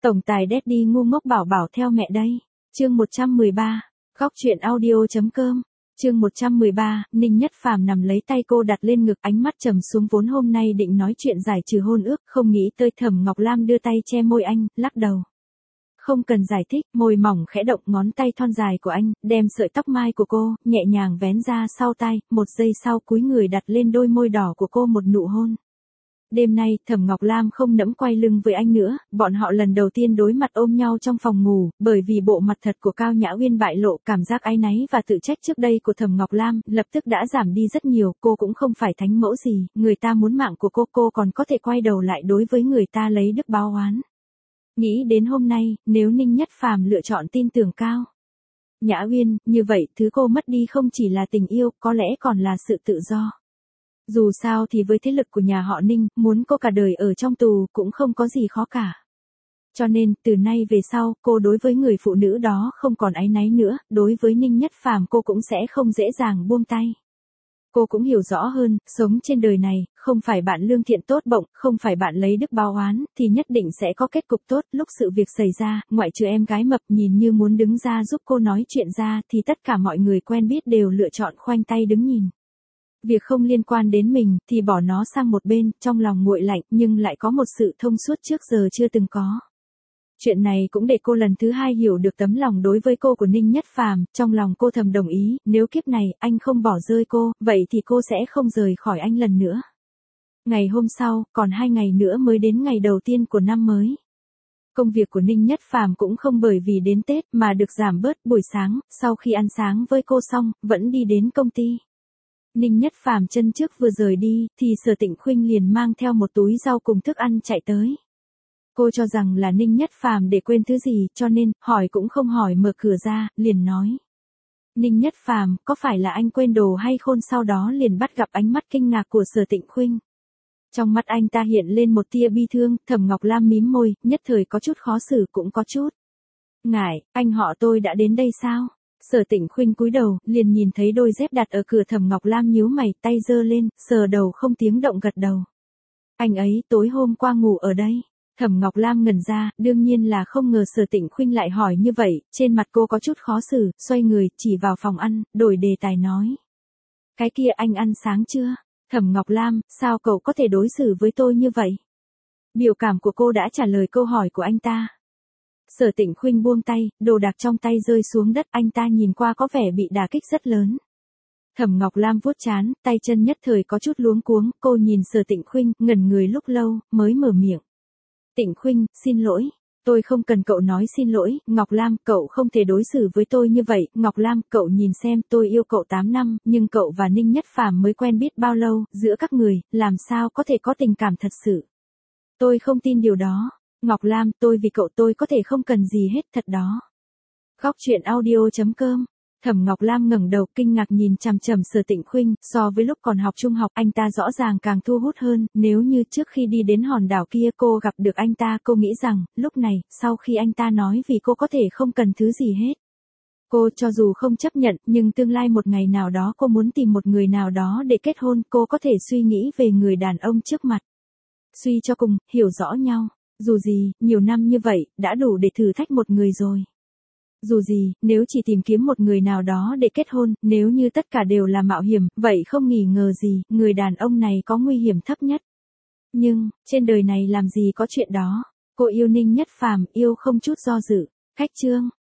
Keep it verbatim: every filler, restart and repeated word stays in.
Tổng tài Daddy ngu ngốc bảo bảo theo mẹ đây. Chương một trăm mười ba. Góc truyện audio.com. Chương một trăm mười ba, Ninh Nhất Phàm nằm lấy tay cô đặt lên ngực, ánh mắt trầm xuống, vốn hôm nay định nói chuyện giải trừ hôn ước, không nghĩ tới Thẩm Ngọc Lam đưa tay che môi anh, lắc đầu. Không cần giải thích, môi mỏng khẽ động, ngón tay thon dài của anh, đem sợi tóc mai của cô, nhẹ nhàng vén ra sau tai, một giây sau cúi người đặt lên đôi môi đỏ của cô một nụ hôn. Đêm nay, Thẩm Ngọc Lam không nẫm quay lưng với anh nữa, bọn họ lần đầu tiên đối mặt ôm nhau trong phòng ngủ, bởi vì bộ mặt thật của Cao Nhã Uyên bại lộ, cảm giác áy náy và tự trách trước đây của Thẩm Ngọc Lam, lập tức đã giảm đi rất nhiều, cô cũng không phải thánh mẫu gì, người ta muốn mạng của cô, cô còn có thể quay đầu lại đối với người ta lấy đức báo oán. Nghĩ đến hôm nay, nếu Ninh Nhất Phàm lựa chọn tin tưởng Cao Nhã Uyên, như vậy, thứ cô mất đi không chỉ là tình yêu, có lẽ còn là sự tự do. Dù sao thì với thế lực của nhà họ Ninh, muốn cô cả đời ở trong tù cũng không có gì khó cả. Cho nên, từ nay về sau, cô đối với người phụ nữ đó không còn áy náy nữa, đối với Ninh Nhất Phàm cô cũng sẽ không dễ dàng buông tay. Cô cũng hiểu rõ hơn, sống trên đời này, không phải bạn lương thiện tốt bụng, không phải bạn lấy đức báo oán, thì nhất định sẽ có kết cục tốt. Lúc sự việc xảy ra, ngoại trừ em gái mập nhìn như muốn đứng ra giúp cô nói chuyện ra, thì tất cả mọi người quen biết đều lựa chọn khoanh tay đứng nhìn. Việc không liên quan đến mình, thì bỏ nó sang một bên, trong lòng nguội lạnh, nhưng lại có một sự thông suốt trước giờ chưa từng có. Chuyện này cũng để cô lần thứ hai hiểu được tấm lòng đối với cô của Ninh Nhất Phàm, trong lòng cô thầm đồng ý, nếu kiếp này, anh không bỏ rơi cô, vậy thì cô sẽ không rời khỏi anh lần nữa. Ngày hôm sau, còn hai ngày nữa mới đến ngày đầu tiên của năm mới. Công việc của Ninh Nhất Phàm cũng không bởi vì đến Tết mà được giảm bớt, buổi sáng, sau khi ăn sáng với cô xong, vẫn đi đến công ty. Ninh Nhất Phàm chân trước vừa rời đi, thì Sở Tịnh Khuynh liền mang theo một túi rau cùng thức ăn chạy tới. Cô cho rằng là Ninh Nhất Phàm để quên thứ gì, cho nên, hỏi cũng không hỏi, mở cửa ra, liền nói. Ninh Nhất Phàm, có phải là anh quên đồ hay khôn? Sau đó liền bắt gặp ánh mắt kinh ngạc của Sở Tịnh Khuynh. Trong mắt anh ta hiện lên một tia bi thương, Thẩm Ngọc Lam mím môi, nhất thời có chút khó xử, cũng có chút ngại, anh họ tôi đã đến đây sao? Sở Tịnh Khuynh cúi đầu, liền nhìn thấy đôi dép đặt ở cửa. Thẩm Ngọc Lam nhíu mày, tay giơ lên, sờ đầu không tiếng động gật đầu. Anh ấy tối hôm qua ngủ ở đây. Thẩm Ngọc Lam ngẩn ra, đương nhiên là không ngờ Sở Tịnh Khuynh lại hỏi như vậy, trên mặt cô có chút khó xử, xoay người, chỉ vào phòng ăn, đổi đề tài nói. Cái kia anh ăn sáng chưa? Thẩm Ngọc Lam, sao cậu có thể đối xử với tôi như vậy? Biểu cảm của cô đã trả lời câu hỏi của anh ta. Sở Tịnh Khuynh buông tay, đồ đạc trong tay rơi xuống đất, anh ta nhìn qua có vẻ bị đả kích rất lớn. Thẩm Ngọc Lam vuốt trán, tay chân nhất thời có chút luống cuống, cô nhìn Sở Tịnh Khuynh, ngẩn người lúc lâu, mới mở miệng. Tịnh Khuynh, xin lỗi, tôi không cần cậu nói xin lỗi, Ngọc Lam, cậu không thể đối xử với tôi như vậy, Ngọc Lam, cậu nhìn xem, tôi yêu cậu tám năm, nhưng cậu và Ninh Nhất Phàm mới quen biết bao lâu, giữa các người, làm sao có thể có tình cảm thật sự. Tôi không tin điều đó. Ngọc Lam, tôi vì cậu tôi có thể không cần gì hết, thật đó. Góc truyện audio.com. Thẩm Ngọc Lam ngẩng đầu kinh ngạc nhìn chằm chằm Sở Tịnh Khuynh, so với lúc còn học trung học, anh ta rõ ràng càng thu hút hơn, nếu như trước khi đi đến hòn đảo kia cô gặp được anh ta, cô nghĩ rằng, lúc này, sau khi anh ta nói vì cô có thể không cần thứ gì hết. Cô cho dù không chấp nhận, nhưng tương lai một ngày nào đó cô muốn tìm một người nào đó để kết hôn, cô có thể suy nghĩ về người đàn ông trước mặt. Suy cho cùng, hiểu rõ nhau. Dù gì, nhiều năm như vậy, đã đủ để thử thách một người rồi. Dù gì, nếu chỉ tìm kiếm một người nào đó để kết hôn, nếu như tất cả đều là mạo hiểm, vậy không nghi ngờ gì, người đàn ông này có nguy hiểm thấp nhất. Nhưng, trên đời này làm gì có chuyện đó. Cô yêu Ninh Nhất Phàm, yêu không chút do dự. Khách chương.